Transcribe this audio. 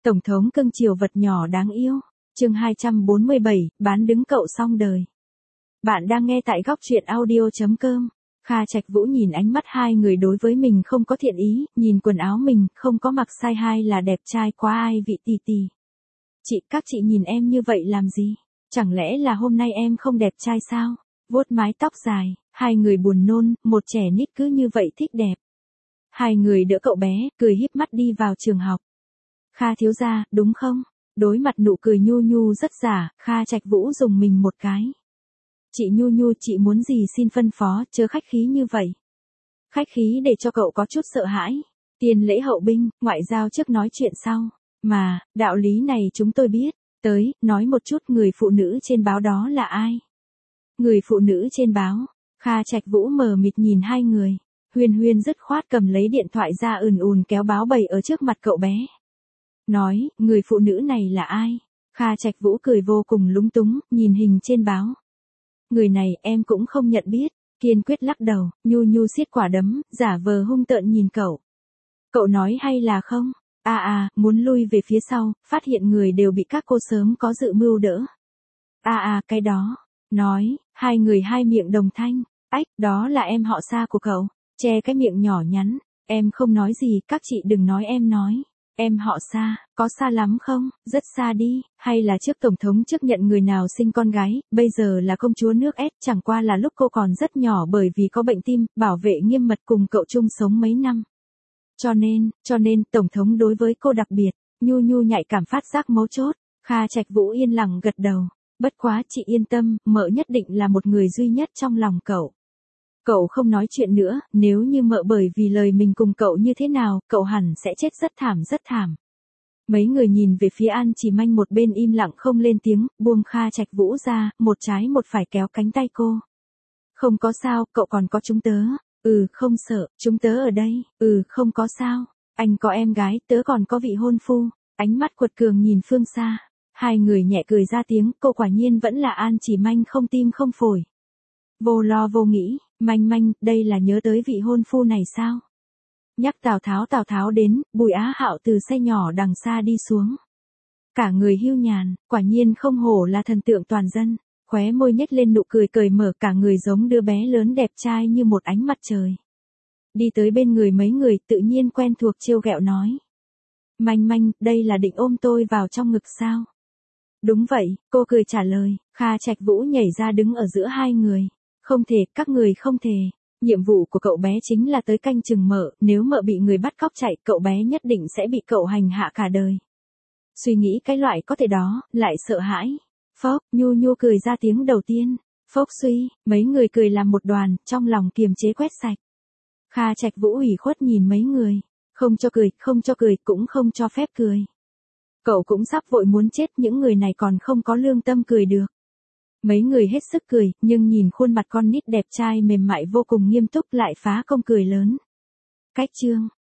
Tổng thống cưng chiều vật nhỏ đáng yêu. Chương 247, bán đứng cậu xong đời. Bạn đang nghe tại góc truyện audio.com. Kha Trạch Vũ nhìn ánh mắt hai người đối với mình không có thiện ý, nhìn quần áo mình không có mặc sai hai là đẹp trai quá ai vị tì tì. Các chị nhìn em như vậy làm gì? Chẳng lẽ là hôm nay em không đẹp trai sao? Vuốt mái tóc dài, hai người buồn nôn, một trẻ nít cứ như vậy thích đẹp. Hai người đỡ cậu bé, cười híp mắt đi vào trường học. Kha thiếu gia, đúng không? Đối mặt nụ cười nhu nhu rất giả, Kha Trạch Vũ dùng mình một cái. Chị nhu nhu, chị muốn gì xin phân phó, chớ khách khí như vậy. Khách khí để cho cậu có chút sợ hãi. Tiền lễ hậu binh, ngoại giao trước nói chuyện sau. Mà, đạo lý này chúng tôi biết. Tới, nói một chút người phụ nữ trên báo đó là ai? Người phụ nữ trên báo. Kha Trạch Vũ mờ mịt nhìn hai người. Huyên Huyên dứt khoát cầm lấy điện thoại ra ùn kéo báo bày ở trước mặt cậu bé. Nói, người phụ nữ này là ai? Kha Trạch Vũ cười vô cùng lúng túng, nhìn hình trên báo. Người này em cũng không nhận biết, kiên quyết lắc đầu, nhu nhu siết quả đấm, giả vờ hung tợn nhìn cậu. Cậu nói hay là không? Muốn lui về phía sau, phát hiện người đều bị các cô sớm có dự mưu đỡ. Cái đó. Nói, hai người hai miệng đồng thanh. Ách, đó là em họ Sa của cậu. Che cái miệng nhỏ nhắn. Em không nói gì, các chị đừng nói em nói. Em họ Sa, có xa lắm không? Rất xa đi, hay là trước tổng thống trước nhận người nào sinh con gái, bây giờ là công chúa nước S, chẳng qua là lúc cô còn rất nhỏ bởi vì có bệnh tim, bảo vệ nghiêm mật cùng cậu chung sống mấy năm. Cho nên, tổng thống đối với cô đặc biệt, nhu nhu nhạy cảm phát giác mấu chốt. Kha Trạch Vũ yên lặng gật đầu. Bất quá chị yên tâm, mợ nhất định là một người duy nhất trong lòng cậu. Cậu không nói chuyện nữa, nếu như mợ bởi vì lời mình cùng cậu như thế nào, cậu hẳn sẽ chết rất thảm. Mấy người nhìn về phía An Chỉ Manh một bên im lặng không lên tiếng, buông Kha Trạch Vũ ra, một trái một phải kéo cánh tay cô. Không có sao, cậu còn có chúng tớ. Không sợ, chúng tớ ở đây. Không có sao. Anh có em gái, tớ còn có vị hôn phu. Ánh mắt quật cường nhìn phương xa. Hai người nhẹ cười ra tiếng, cô quả nhiên vẫn là An Chỉ Manh không tim không phổi. Vô lo vô nghĩ, Manh, đây là nhớ tới vị hôn phu này sao? Nhắc Tào Tháo đến, Bùi Á Hạo từ xe nhỏ đằng xa đi xuống. Cả người hưu nhàn, quả nhiên không hổ là thần tượng toàn dân, khóe môi nhếch lên nụ cười cởi mở, cả người giống đứa bé lớn đẹp trai như một ánh mặt trời. Đi tới bên người mấy người tự nhiên quen thuộc trêu ghẹo nói. Manh, đây là định ôm tôi vào trong ngực sao? Đúng vậy, cô cười trả lời. Kha Trạch Vũ nhảy ra đứng ở giữa hai người. Không thể, các người không thể. Nhiệm vụ của cậu bé chính là tới canh chừng mợ, nếu mợ bị người bắt cóc chạy, cậu bé nhất định sẽ bị cậu hành hạ cả đời. Suy nghĩ cái loại có thể đó, lại sợ hãi. Phốc, nhu cười ra tiếng đầu tiên. Phốc suy, mấy người cười làm một đoàn, trong lòng kiềm chế quét sạch. Kha Trạch Vũ ủy khuất nhìn mấy người. Không cho cười, cũng không cho phép cười. Cậu cũng sắp vội muốn chết, những người này còn không có lương tâm cười được. Mấy người hết sức cười, nhưng nhìn khuôn mặt con nít đẹp trai mềm mại vô cùng nghiêm túc lại phá công cười lớn. Cách chương.